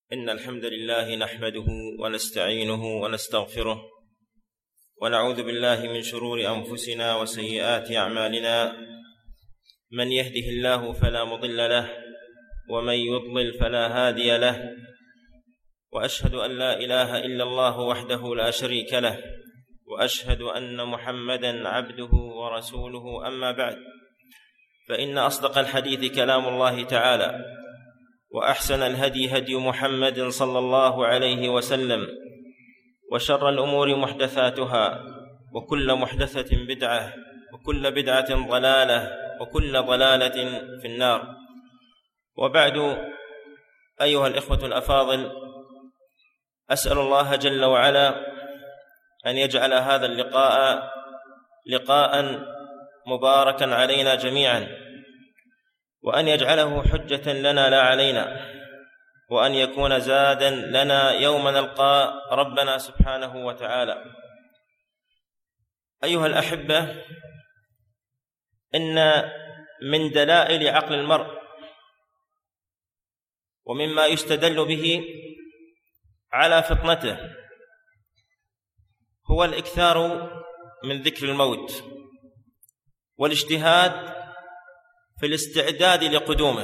إن الحمد لله نحمده ونستعينه ونستغفره ونعوذ بالله من شرور أنفسنا وسيئات أعمالنا. من يهده الله فلا مضل له ومن يضلل فلا هادي له، وأشهد أن لا إله إلا الله وحده لا شريك له، وأشهد أن محمدًا عبده ورسوله. أما بعد، فإن أصدق الحديث كلام الله تعالى، وأحسن الهدي هدي محمد صلى الله عليه وسلم، وشر الأمور محدثاتها، وكل محدثة بدعة، وكل بدعة ضلالة، وكل ضلالة في النار. وبعد، أيها الإخوة الأفاضل، أسأل الله جل وعلا أن يجعل هذا اللقاء لقاء مباركا علينا جميعا، وأن يجعله حجة لنا لا علينا، وأن يكون زادا لنا يوم نلقى ربنا سبحانه وتعالى. أيها الأحبة، إن من دلائل عقل المرء ومما يستدل به على فطنته هو الإكثار من ذكر الموت والاجتهاد في الاستعداد لقدومه.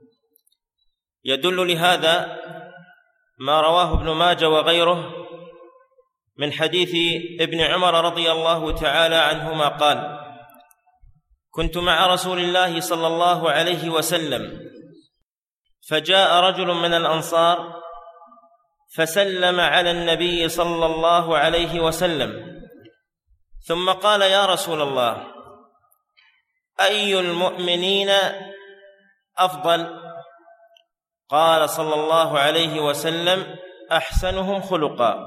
يدل لهذا ما رواه ابن ماجه وغيره من حديث ابن عمر رضي الله تعالى عنهما قال: كنت مع رسول الله صلى الله عليه وسلم، فجاء رجل من الأنصار فسلم على النبي صلى الله عليه وسلم، ثم قال: يا رسول الله، أي المؤمنين أفضل؟ قال صلى الله عليه وسلم: أحسنهم خلقا.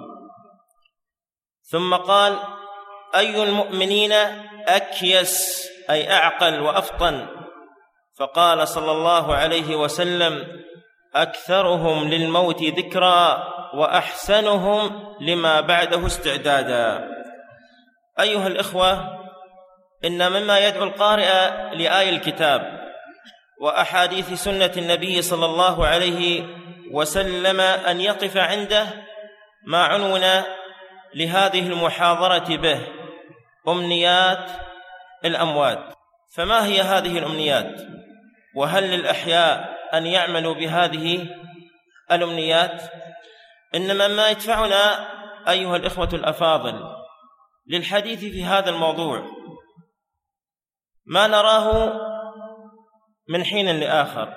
ثم قال: أي المؤمنين أكيس، أي أعقل وأفطن؟ فقال صلى الله عليه وسلم: أكثرهم للموت ذكرا، وأحسنهم لما بعده استعدادا. أيها الإخوة، إن مما يدعو القارئ لآي الكتاب وأحاديث سنة النبي صلى الله عليه وسلم أن يقف عنده ما عنون لهذه المحاضرة به: أمنيات الأموات. فما هي هذه الأمنيات؟ وهل للأحياء أن يعملوا بهذه الأمنيات؟ إنما ما يدفعنا أيها الإخوة الأفاضل للحديث في هذا الموضوع ما نراه من حين لآخر،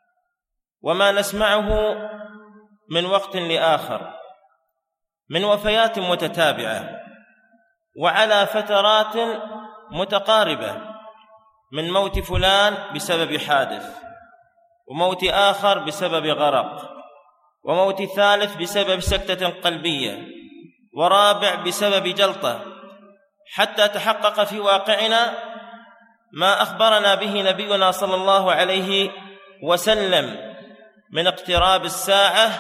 وما نسمعه من وقت لآخر، من وفيات متتابعة وعلى فترات متقاربة، من موت فلان بسبب حادث، وموت آخر بسبب غرق، وموت ثالث بسبب سكتة قلبية، ورابع بسبب جلطة، حتى تحقق في واقعنا ما أخبرنا به نبينا صلى الله عليه وسلم من اقتراب الساعة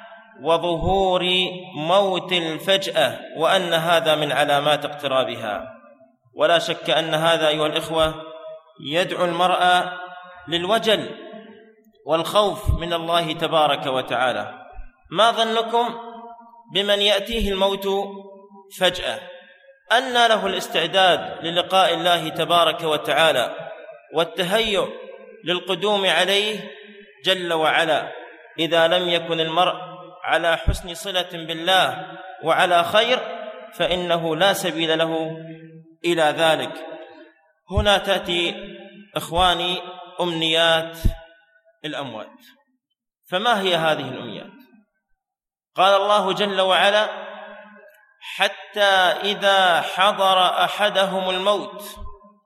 وظهور موت الفجأة، وأن هذا من علامات اقترابها. ولا شك أن هذا أيها الإخوة يدعو المرء للوجل والخوف من الله تبارك وتعالى. ما ظنكم بمن يأتيه الموت فجأة؟ أن له الاستعداد للقاء الله تبارك وتعالى والتهيؤ للقدوم عليه جل وعلا، إذا لم يكن المرء على حسن صلة بالله وعلى خير، فإنه لا سبيل له إلى ذلك. هنا تأتي إخواني أمنيات الأموات. فما هي هذه الأمنيات؟ قال الله جل وعلا: حتى إذا حضر أحدهم الموت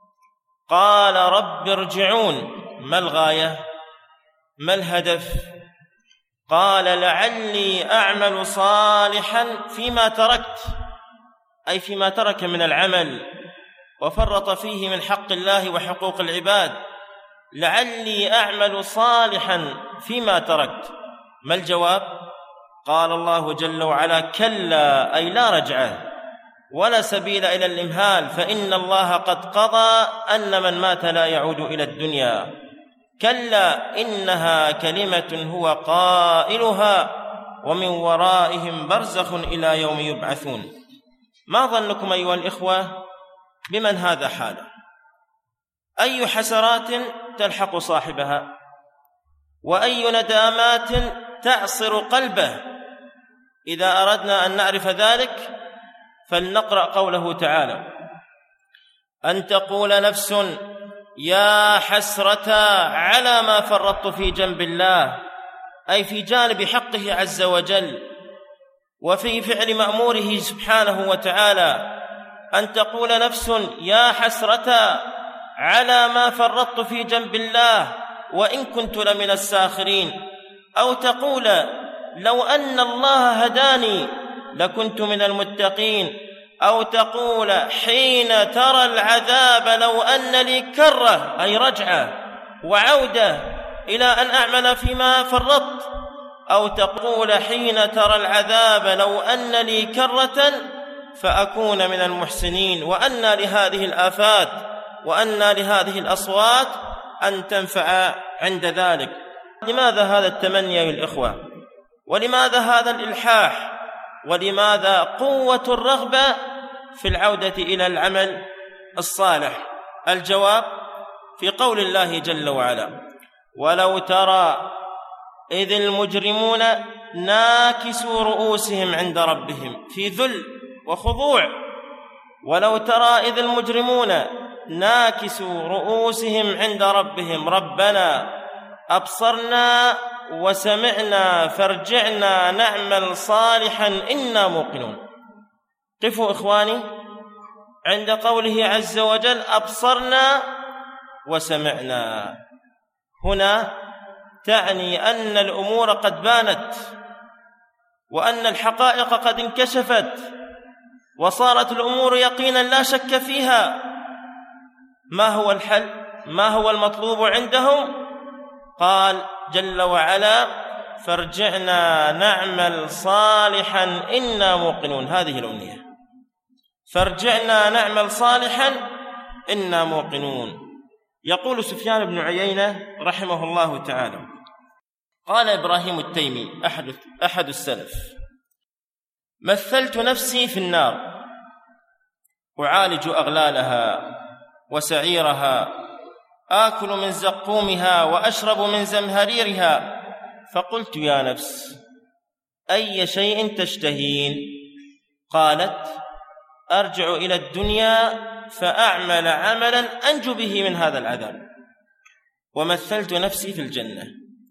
قال رب ارجعون. ما الغاية؟ ما الهدف؟ قال: لعلي أعمل صالحا فيما تركت، أي فيما ترك من العمل وفرط فيه من حق الله وحقوق العباد. لعلي أعمل صالحا فيما تركت. ما الجواب؟ قال الله جل وعلا: كلا، أي لا رجعة ولا سبيل إلى الإمهال، فإن الله قد قضى أن من مات لا يعود إلى الدنيا. كلا إنها كلمة هو قائلها ومن ورائهم برزخ إلى يوم يبعثون. ما ظنكم أيها الإخوة بمن هذا حاله؟ أي حسرات تلحق صاحبها، وأي ندامات تعصر قلبه. إذا أردنا أن نعرف ذلك فلنقرأ قوله تعالى: أن تقول نفس يا حسرة على ما فرطت في جنب الله، أي في جانب حقه عز وجل وفي فعل مأموره سبحانه وتعالى. أن تقول نفس يا حسرة على ما فرطت في جنب الله وإن كنت لمن الساخرين، أو تقول لو أن الله هداني لكنت من المتقين، أو تقول حين ترى العذاب لو أن لي كرة، أي رجعة وعودة إلى أن أعمل فيما فرطت، أو تقول حين ترى العذاب لو أن لي كرة فأكون من المحسنين. وأنى لهذه الآفات وأنى لهذه الأصوات أن تنفع عند ذلك. لماذا هذا التمني يا الإخوة؟ ولماذا هذا الإلحاح؟ ولماذا قوة الرغبة في العودة إلى العمل الصالح؟ الجواب في قول الله جل وعلا: ولو ترى إذ المجرمون ناكسوا رؤوسهم عند ربهم، في ذل وخضوع. ولو ترى إذ المجرمون ناكسوا رؤوسهم عند ربهم ربنا أبصرنا وسمعنا فارجعنا نعمل صالحا إنا موقنون. قفوا إخواني عند قوله عز وجل أبصرنا وسمعنا. هنا تعني أن الأمور قد بانت، وأن الحقائق قد انكشفت، وصارت الأمور يقينا لا شك فيها. ما هو الحل؟ ما هو المطلوب عندهم؟ قال جل وعلا: فارجعنا نعمل صالحا إنا موقنون. هذه الأمنية، فارجعنا نعمل صالحا إنا موقنون. يقول سفيان بن عيينة رحمه الله تعالى: قال إبراهيم التيمي أحد السلف: مثلت نفسي في النار أعالج أغلالها وسعيرها، آكل من زقومها وأشرب من زمهريرها، فقلت يا نفس أي شيء تشتهين؟ قالت: أرجع إلى الدنيا فأعمل عملا أنجو به من هذا العذاب. ومثلت نفسي في الجنة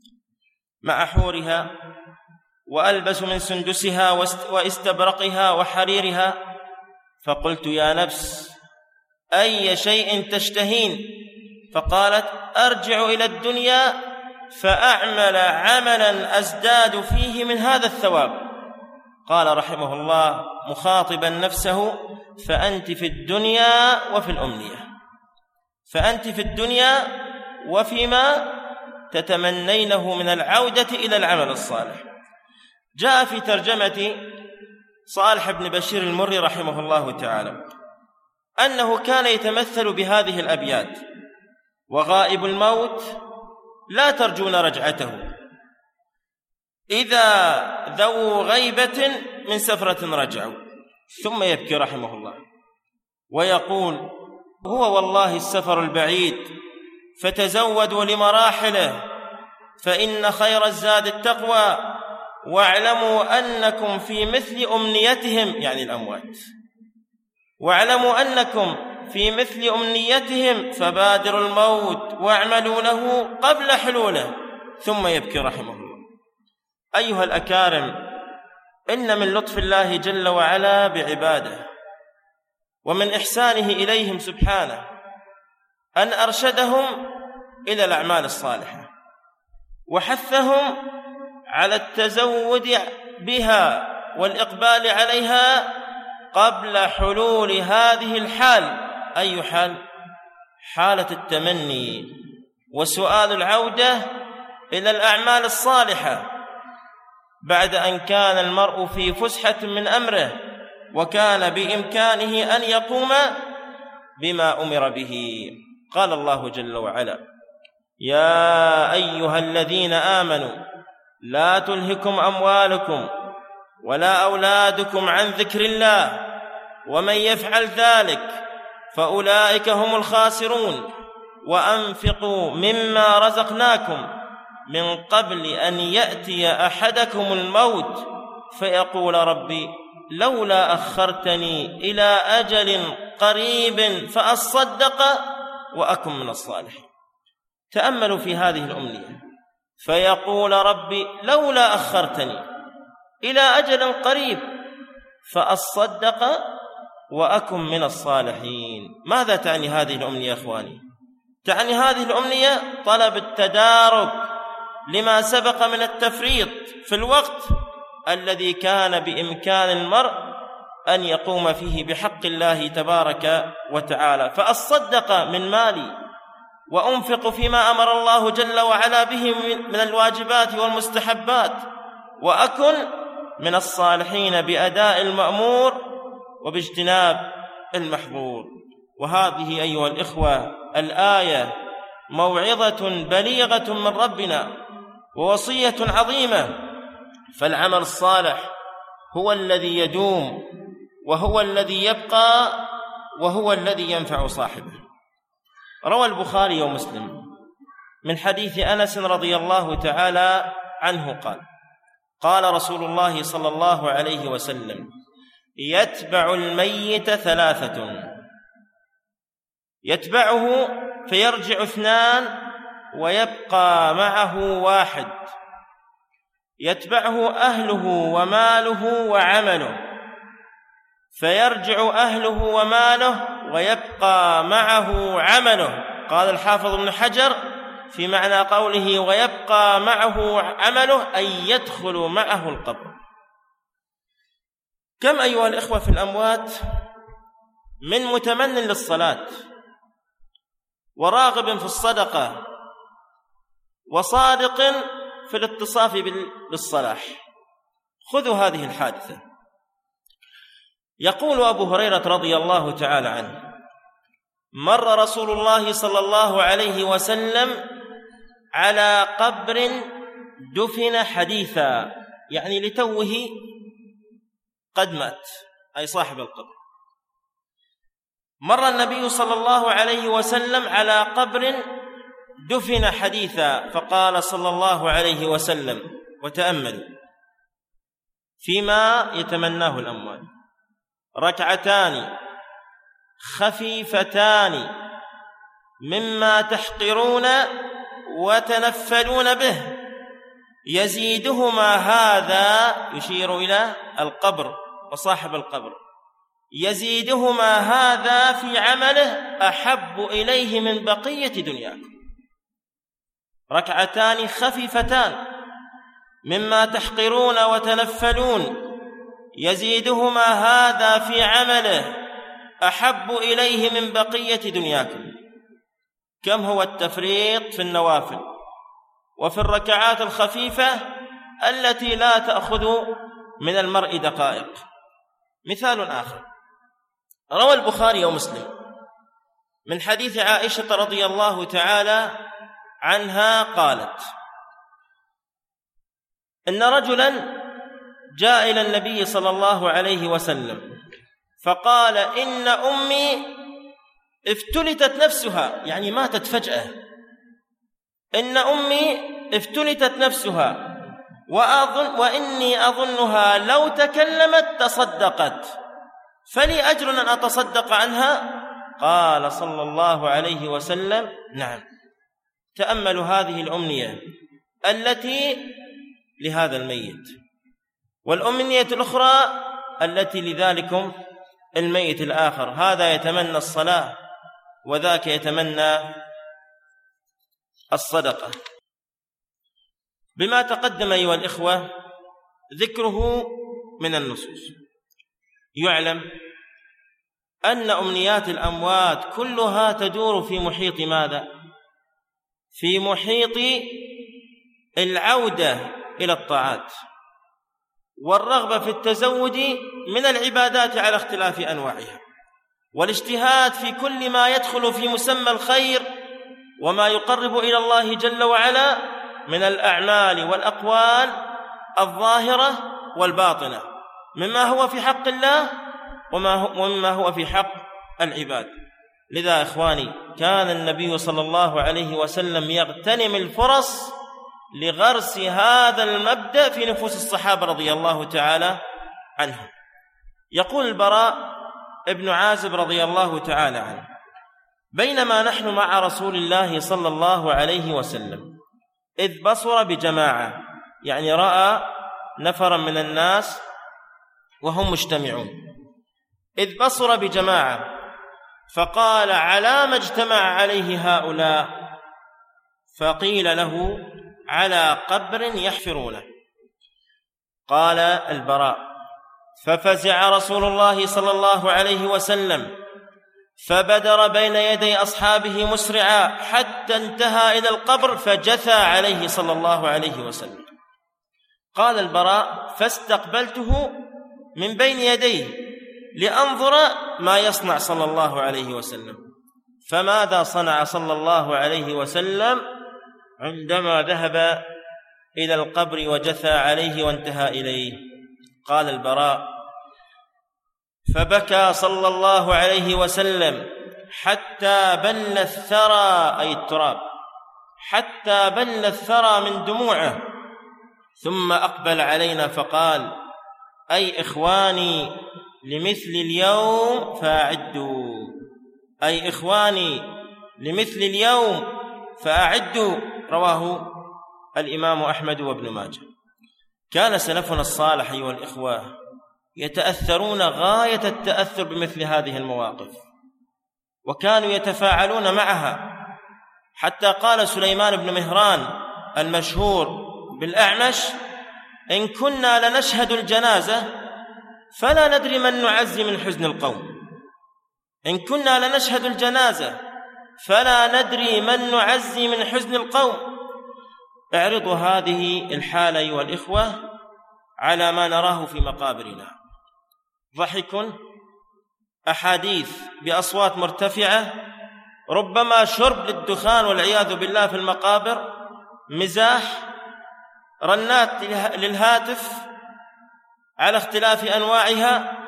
مع حورها، وألبس من سندسها واستبرقها وحريرها، فقلت يا نفس أي شيء تشتهين؟ فقالت: أرجع إلى الدنيا فأعمل عملا أزداد فيه من هذا الثواب. قال رحمه الله مخاطبا نفسه: فأنت في الدنيا وفي الأمنية، فأنت في الدنيا وفيما تتمنينه من العودة إلى العمل الصالح. جاء في ترجمة صالح بن بشير المري رحمه الله تعالى أنه كان يتمثل بهذه الأبيات: وغائب الموت لا ترجون رجعته، إذا ذو غيبة من سفرة رجعوا. ثم يبكي رحمه الله ويقول: هو والله السفر البعيد، فتزودوا لمراحله، فإن خير الزاد التقوى، واعلموا أنكم في مثل أمنيتهم، يعني الأموات، واعلموا أنكم في مثل أمنيتهم، فبادروا الموت واعملوا له قبل حلوله. ثم يبكي رحمه الله. أيها الأكارم، إن من لطف الله جل وعلا بعباده ومن إحسانه إليهم سبحانه أن أرشدهم إلى الأعمال الصالحة، وحثهم على التزود بها والإقبال عليها قبل حلول هذه الحال. أي حال؟ حالة التمني وسؤال العودة إلى الأعمال الصالحة بعد أن كان المرء في فسحة من أمره، وكان بإمكانه أن يقوم بما أمر به. قال الله جل وعلا: يا أيها الذين آمنوا لا تلهكم أموالكم ولا أولادكم عن ذكر الله ومن يفعل ذلك فأولئك هم الخاسرون وأنفقوا مما رزقناكم من قبل أن يأتي أحدكم الموت فيقول ربي لولا أخرتني إلى أجل قريب فأصدق وأكن من الصالحين. تأملوا في هذه الأمنية، فيقول ربي لولا أخرتني إلى أجل قريب فأصدق وأكن من الصالحين. ماذا تعني هذه الأمنية يا أخواني؟ تعني هذه الأمنية طلب التدارك لما سبق من التفريط في الوقت الذي كان بإمكان المرء أن يقوم فيه بحق الله تبارك وتعالى، فأصدق من مالي وأنفق فيما أمر الله جل وعلا به من الواجبات والمستحبات، وأكن من الصالحين بأداء المأمور وباجتناب المحظور. وهذه أيها الإخوة الآية موعظة بليغة من ربنا ووصية عظيمة، فالعمل الصالح هو الذي يدوم وهو الذي يبقى وهو الذي ينفع صاحبه. روى البخاري ومسلم من حديث أنس رضي الله تعالى عنه قال قال رسول الله صلى الله عليه وسلم يتبع الميت ثلاثة، يتبعه فيرجع اثنان ويبقى معه واحد، يتبعه أهله وماله وعمله فيرجع أهله وماله ويبقى معه عمله. قال الحافظ ابن حجر في معنى قوله ويبقى معه عمله أي يدخل معه القبر. كم أيها الإخوة في الأموات من متمن للصلاة وراغب في الصدقة وصادق في الاتصاف بالصلاح. خذوا هذه الحادثة. يقول أبو هريرة رضي الله تعالى عنه مر رسول الله صلى الله عليه وسلم على قبر دفن حديثا، يعني لتوه قد مات، أي صاحب القبر. مر النبي صلى الله عليه وسلم على قبر دفن حديثا فقال صلى الله عليه وسلم، وتأملوا فيما يتمناه الأموات، ركعتان خفيفتان مما تحقرون وتنفلون به يزيدهما هذا، يشير إلى القبر وصاحب القبر، يزيدهما هذا في عمله أحب إليه من بقية دنياكم. ركعتان خفيفتان مما تحقرون وتنفلون يزيدهما هذا في عمله أحب إليه من بقية دنياكم. كم هو التفريط في النوافل وفي الركعات الخفيفة التي لا تأخذ من المرء دقائق. مثال آخر، روى البخاري ومسلم من حديث عائشة رضي الله تعالى عنها قالت إن رجلا جاء إلى النبي صلى الله عليه وسلم فقال إن أمي افتلتت نفسها، يعني ماتت فجأة، إن أمي افتلتت نفسها وإني أظنها لو تكلمت تصدقت فلي أجر أن أتصدق عنها؟ قال صلى الله عليه وسلم نعم. تأملوا هذه الأمنية التي لهذا الميت، والأمنية الأخرى التي لذلكم الميت الآخر. هذا يتمنى الصلاة وذاك يتمنى الصدقة. بما تقدم أيها الإخوة ذكره من النصوص يعلم أن أمنيات الأموات كلها تدور في محيط ماذا؟ في محيط العودة إلى الطاعات والرغبة في التزود من العبادات على اختلاف أنواعها، والاجتهاد في كل ما يدخل في مسمى الخير وما يقرب إلى الله جل وعلا، من الأعمال والأقوال الظاهرة والباطنة، مما هو في حق الله ومما هو في حق العباد. لذا إخواني كان النبي صلى الله عليه وسلم يغتنم الفرص لغرس هذا المبدأ في نفوس الصحابة رضي الله تعالى عنهم. يقول البراء ابن عازب رضي الله تعالى عنه: بينما نحن مع رسول الله صلى الله عليه وسلم إذ بصر بجماعة، يعني رأى نفرا من الناس وهم مجتمعون، إذ بصر بجماعة فقال: على ما اجتمع عليه هؤلاء؟ فقيل له: على قبر يحفرونه. قال البراء: ففزع رسول الله صلى الله عليه وسلم فبدر بين يدي أصحابه مسرعا حتى انتهى إلى القبر فجثى عليه صلى الله عليه وسلم. قال البراء: فاستقبلته من بين يديه لأنظر ما يصنع صلى الله عليه وسلم. فماذا صنع صلى الله عليه وسلم عندما ذهب إلى القبر وجثى عليه وانتهى إليه؟ قال البراء: فبكى صلى الله عليه وسلم حتى بل الثرى، أي التراب، حتى بل الثرى من دموعه، ثم أقبل علينا فقال: أي إخواني لمثل اليوم فأعدوا، أي إخواني لمثل اليوم فأعدوا. رواه الإمام أحمد وابن ماجه. كان سلفنا الصالح أيها الإخوة يتأثرون غاية التأثر بمثل هذه المواقف، وكانوا يتفاعلون معها، حتى قال سليمان بن مهران المشهور بالأعمش: إن كنا لنشهد الجنازة فلا ندري من نعزي من حزن القوم. إن كنا لنشهد الجنازة فلا ندري من نعزي من حزن القوم. اعرضوا هذه الحالة أيها الإخوة على ما نراه في مقابرنا: ضحك، أحاديث بأصوات مرتفعة، ربما شرب للدخان والعياذ بالله في المقابر، مزاح، رنات للهاتف على اختلاف أنواعها.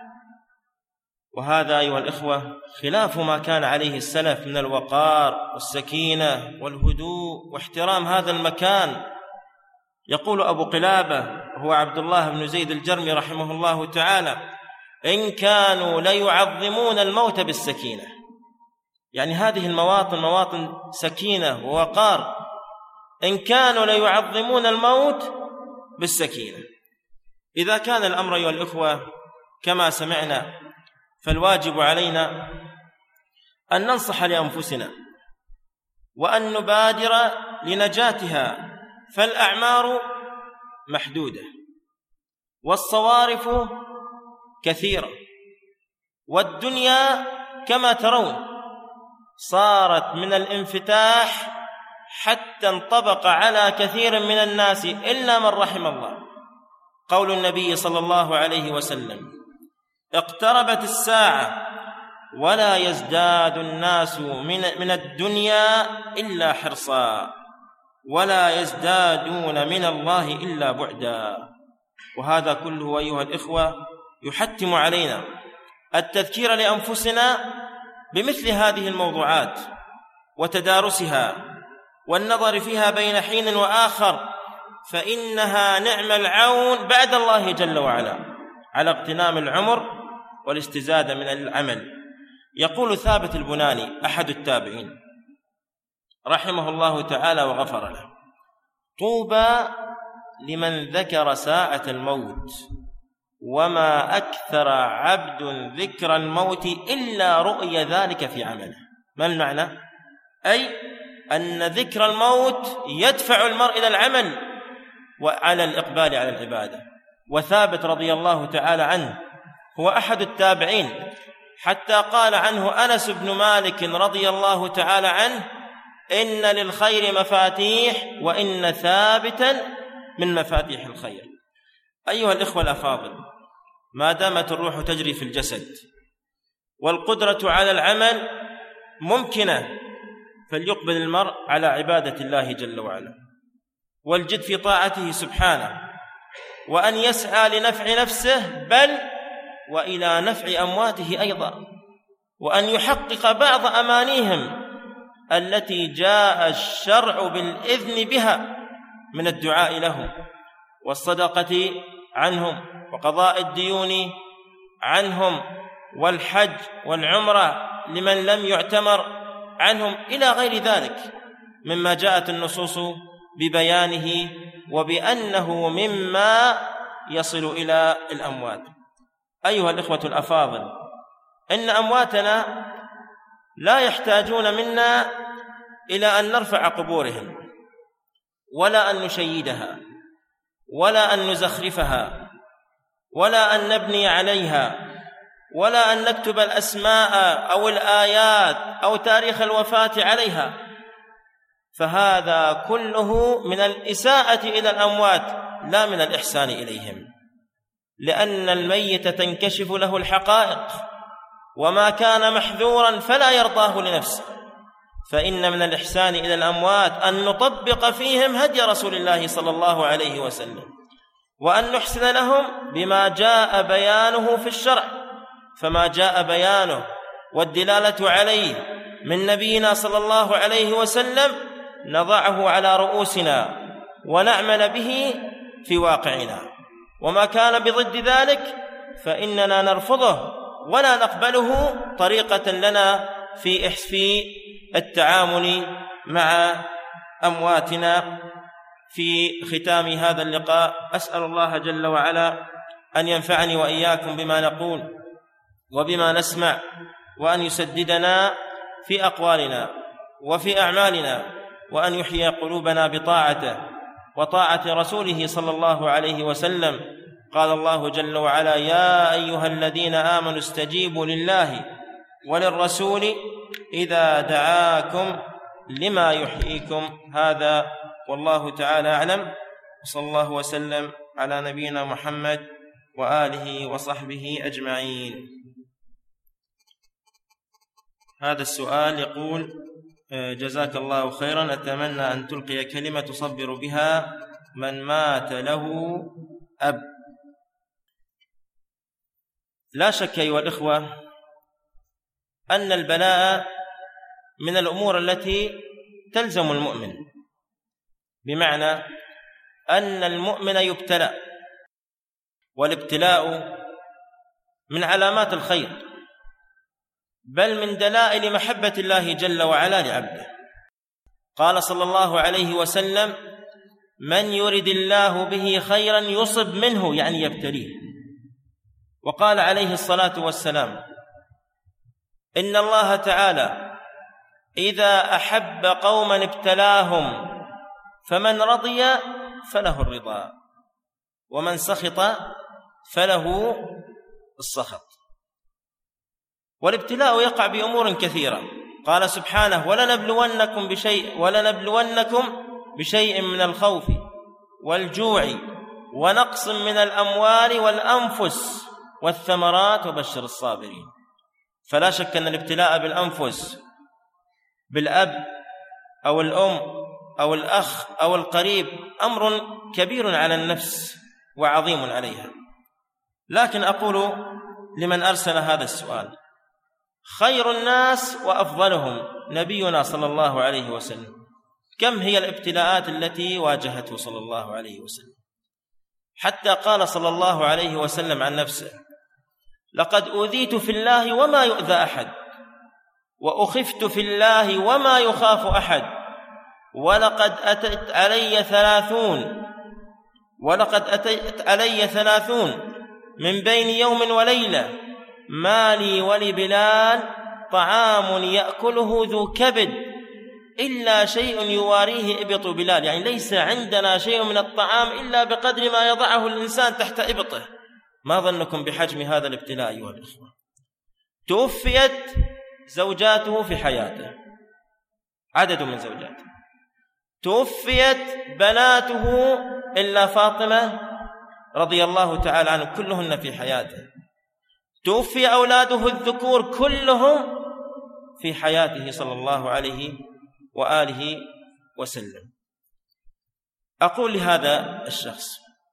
وهذا أيها الإخوة خلاف ما كان عليه السلف من الوقار والسكينة والهدوء واحترام هذا المكان. يقول أبو قلابة هو عبد الله بن زيد الجرمي رحمه الله تعالى: إن كانوا ليعظمون الموت بالسكينة، يعني هذه المواطن مواطن سكينة ووقار، إن كانوا ليعظمون الموت بالسكينة. إذا كان الأمر أيها الإخوة كما سمعنا، فالواجب علينا أن ننصح لأنفسنا وأن نبادر لنجاتها، فالأعمار محدودة والصوارف كثيرة، والدنيا كما ترون صارت من الانفتاح حتى انطبق على كثير من الناس إلا من رحم الله. قول النبي صلى الله عليه وسلم: اقتربت الساعة ولا يزداد الناس من الدنيا إلا حرصا، ولا يزدادون من الله إلا بعدا. وهذا كله أيها الإخوة يحتم علينا التذكير لأنفسنا بمثل هذه الموضوعات وتدارسها والنظر فيها بين حين وآخر، فإنها نعم العون بعد الله جل وعلا على اغتنام العمر والاستزادة من العمل. يقول ثابت البناني أحد التابعين رحمه الله تعالى وغفر له: طوبى لمن ذكر ساعة الموت، وما أكثر عبد ذكر الموت إلا رؤي ذلك في عمله. ما المعنى؟ أي أن ذكر الموت يدفع المرء إلى العمل وعلى الإقبال على العبادة. وثابت رضي الله تعالى عنه هو أحد التابعين، حتى قال عنه أنس بن مالك رضي الله تعالى عنه: إن للخير مفاتيح وإن ثابتا من مفاتيح الخير. أيها الإخوة الأفاضل، ما دامت الروح تجري في الجسد والقدرة على العمل ممكنة، فليقبل المرء على عبادة الله جل وعلا. والجد في طاعته سبحانه، وأن يسعى لنفع نفسه بل وإلى نفع أمواته أيضا، وأن يحقق بعض أمانيهم التي جاء الشرع بالإذن بها من الدعاء لهم والصدقة عنهم وقضاء الديون عنهم والحج والعمرة لمن لم يعتمر عنهم إلى غير ذلك مما جاءت النصوص ببيانه وبأنه مما يصل إلى الأموات. أيها الإخوة الأفاضل، إن أمواتنا لا يحتاجون منا إلى أن نرفع قبورهم ولا أن نشيدها ولا أن نزخرفها ولا أن نبني عليها ولا أن نكتب الأسماء أو الآيات أو تاريخ الوفاة عليها، فهذا كله من الإساءة إلى الأموات لا من الإحسان إليهم، لأن الميت تنكشف له الحقائق، وما كان محذورا فلا يرضاه لنفسه. فإن من الإحسان إلى الأموات أن نطبق فيهم هدي رسول الله صلى الله عليه وسلم، وأن نحسن لهم بما جاء بيانه في الشرع، فما جاء بيانه والدلالة عليه من نبينا صلى الله عليه وسلم نضعه على رؤوسنا ونعمل به في واقعنا، وما كان بضد ذلك فإننا نرفضه ولا نقبله طريقة لنا في التعامل مع أمواتنا. في ختام هذا اللقاء أسأل الله جل وعلا أن ينفعني وإياكم بما نقول وبما نسمع، وأن يسددنا في أقوالنا وفي أعمالنا، وأن يحيي قلوبنا بطاعته وطاعة رسوله صلى الله عليه وسلم. قال الله جل وعلا: يا أيها الذين آمنوا استجيبوا لله وللرسول إذا دعاكم لما يحييكم. هذا والله تعالى أعلم، وصلى الله وسلم على نبينا محمد وآله وصحبه أجمعين. هذا السؤال يقول: جزاك الله خيرا، أتمنى أن تلقي كلمة تصبر بها من مات له أب. لا شك أيها الإخوة أن البلاء من الأمور التي تلزم المؤمن، بمعنى أن المؤمن يبتلى، والابتلاء من علامات الخير، بل من دلائل محبة الله جل وعلا لعبده. قال صلى الله عليه وسلم: من يرد الله به خيرا يصب منه، يعني يبتليه. وقال عليه الصلاة والسلام: إن الله تعالى إذا أحب قوما ابتلاهم، فمن رضي فله الرضا، ومن سخط فله السخط. والابتلاء يقع بأمور كثيرة. قال سبحانه: ولنبلونكم بشيء من الخوف والجوع ونقص من الأموال والأنفس والثمرات وبشر الصابرين. فلا شك أن الابتلاء بالأنفس، بالأب أو الأم أو الأخ أو القريب، أمر كبير على النفس وعظيم عليها. لكن أقول لمن أرسل هذا السؤال: خير الناس وأفضلهم نبينا صلى الله عليه وسلم، كم هي الابتلاءات التي واجهته صلى الله عليه وسلم، حتى قال صلى الله عليه وسلم عن نفسه: لقد أوذيت في الله وما يؤذى أحد، وأخفت في الله وما يخاف أحد، ولقد أتت علي 30 من بين يوم وليلة ما لي ولبلال طعام يأكله ذو كبد إلا شيء يواريه إبط بلال. يعني ليس عندنا شيء من الطعام إلا بقدر ما يضعه الإنسان تحت إبطه. ما ظنكم بحجم هذا الابتلاء أيها الإخوة؟ توفيت زوجاته في حياته، عدد من زوجاته، توفيت بناته إلا فاطمة رضي الله تعالى عنه كلهن في حياته، توفي أولاده الذكور كلهم في حياته صلى الله عليه وآله وسلم. أقول لهذا الشخص: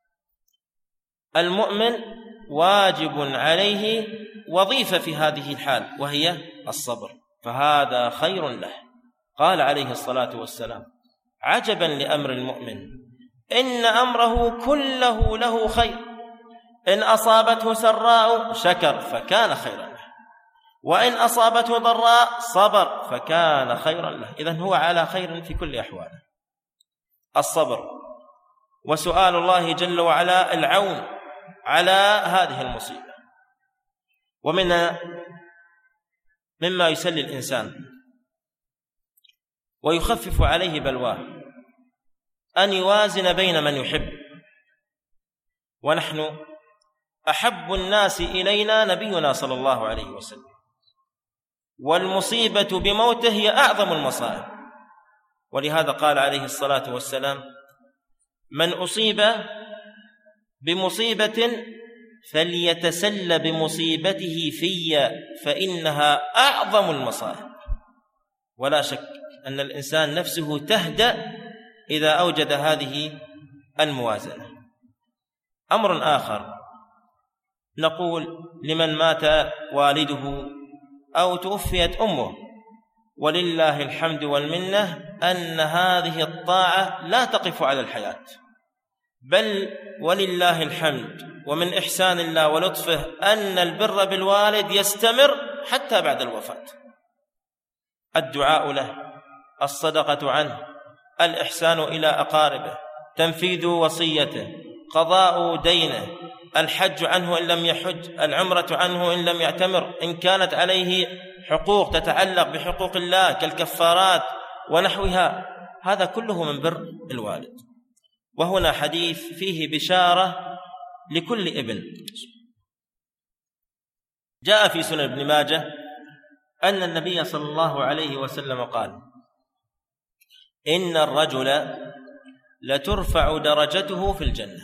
المؤمن واجب عليه وظيفة في هذه الحال وهي الصبر، فهذا خير له. قال عليه الصلاة والسلام: عجبا لأمر المؤمن إن أمره كله له خير، إن أصابته سراء شكر فكان خيرا له، وإن أصابته ضراء صبر فكان خيرا له. إذن هو على خير في كل أحواله. الصبر وسؤال الله جل وعلا العون على هذه المصيبة. مما يسلي الإنسان ويخفف عليه بلواه أن يوازن بين من يحب، ونحن أحب الناس إلينا نبينا صلى الله عليه وسلم، والمصيبة بموته هي أعظم المصائب. ولهذا قال عليه الصلاة والسلام: من أصيب بمصيبة فليتسل بمصيبته في فإنها أعظم المصائب. ولا شك أن الإنسان نفسه تهدأ إذا أوجد هذه الموازنة. أمر آخر نقول لمن مات والده أو توفيت أمه، ولله الحمد والمنة أن هذه الطاعة لا تقف على الحياة، بل ولله الحمد ومن إحسان الله ولطفه أن البر بالوالد يستمر حتى بعد الوفاة. الدعاء له، الصدقة عنه، الإحسان إلى أقاربه، تنفيذ وصيته، قضاء دينه، الحج عنه إن لم يحج، العمرة عنه إن لم يعتمر، إن كانت عليه حقوق تتعلق بحقوق الله كالكفارات ونحوها، هذا كله من بر الوالد. وهنا حديث فيه بشارة لكل ابن. جاء في سنن ابن ماجه أن النبي صلى الله عليه وسلم قال: إن الرجل لترفع درجته في الجنة.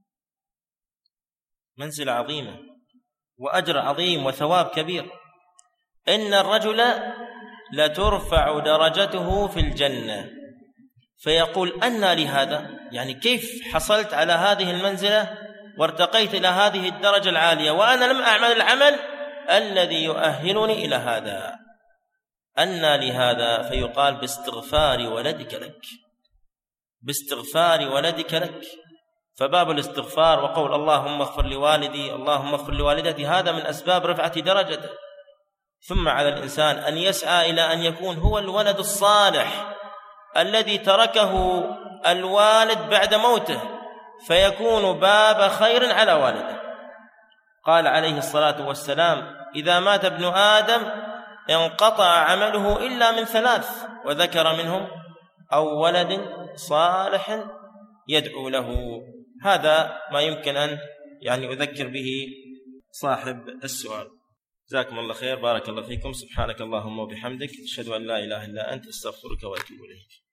منزل عظيمة وأجر عظيم وثواب كبير. إن الرجل لترفع درجته في الجنة، فيقول: أنى لهذا؟ يعني كيف حصلت على هذه المنزلة وارتقيت إلى هذه الدرجة العالية وأنا لم أعمل العمل الذي يؤهلني إلى هذا؟ أنى لهذا؟ فيقال: باستغفار ولدك لك، باستغفار ولدك لك. فباب الاستغفار وقول اللهم اغفر لوالدي اللهم اغفر لوالدتي هذا من أسباب رفعة درجته. ثم على الإنسان أن يسعى إلى أن يكون هو الولد الصالح الذي تركه الوالد بعد موته، فيكون باب خير على والده. قال عليه الصلاة والسلام: إذا مات ابن آدم انقطع عمله إلا من ثلاث، وذكر منهم أو ولد صالح يدعو له. هذا ما يمكن أن أذكر به صاحب السؤال. جزاكم الله خير، بارك الله فيكم. سبحانك اللهم وبحمدك، أشهد أن لا إله إلا أنت، أستغفرك وأتوب إليك.